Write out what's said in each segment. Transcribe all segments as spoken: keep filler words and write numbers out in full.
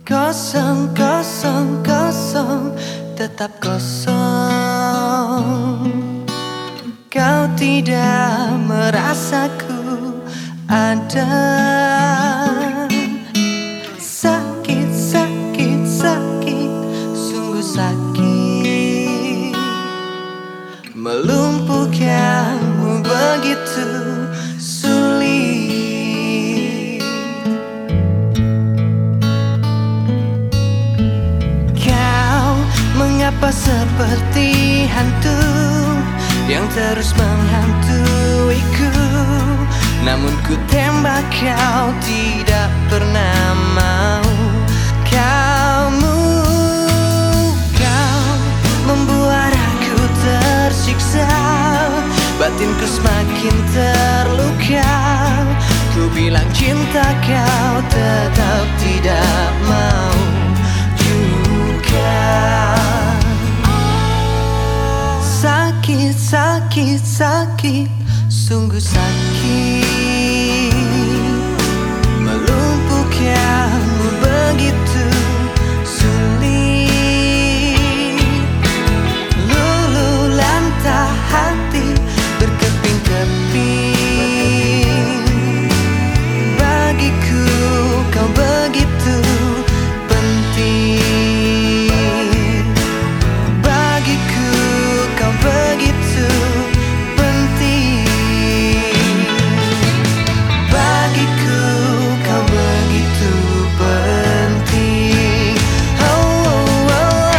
Kosong, kosong, kosong, tetap kosong. Kau tidak merasaku ada. Sakit, sakit, sakit, sungguh sakit. Melumpuhkanmu begitu sulit. Kau mengapa seperti hantu yang terus menghantuiku, namun ku tembak kau tidak pernah mau. Kamu, kau membuat aku tersiksa, batinku semakin terluka. Ku bilang cinta, kau tetap tidak mau juga. Sakit, sakit, sakit, sungguh sakit. Melumpuhkanmu begitu sulit. Luluh lantah hati berkeping-keping. Bagiku kau begitu penting. Bagiku kau begitu penting. Bagiku kau begitu penting. Oh, oh, oh, oh.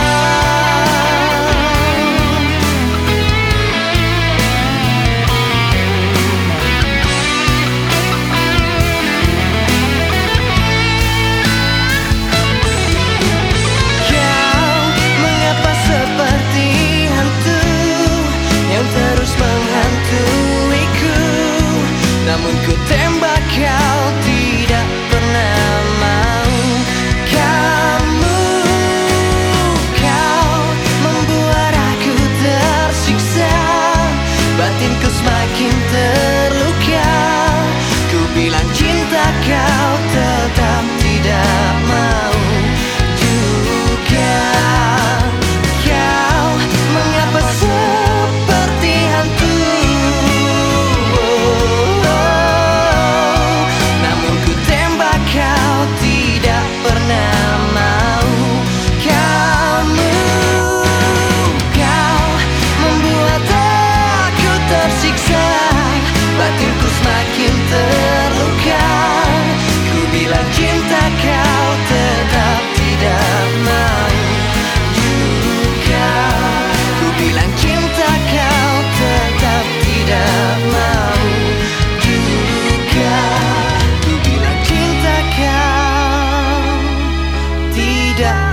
Kau mengapa seperti hantu yang terus menghantuiku, namun ku tembak kau tidak pernah mau. Kamu, kau membuat aku tersiksa, batinku semakin terluka. Ku bilang cinta, kau tetap tidak mau juga. Kau mengapa seperti hantu, namun ku tembak kau tidak pernah mau. Kamu, kau membuat aku tersiksa, batinku semakin terluka. Ku bilang cinta, kau tetap tidak mau juga. Ku bilang cinta, kau tetap tidak mau juga. Ku bilang cinta, kau tidak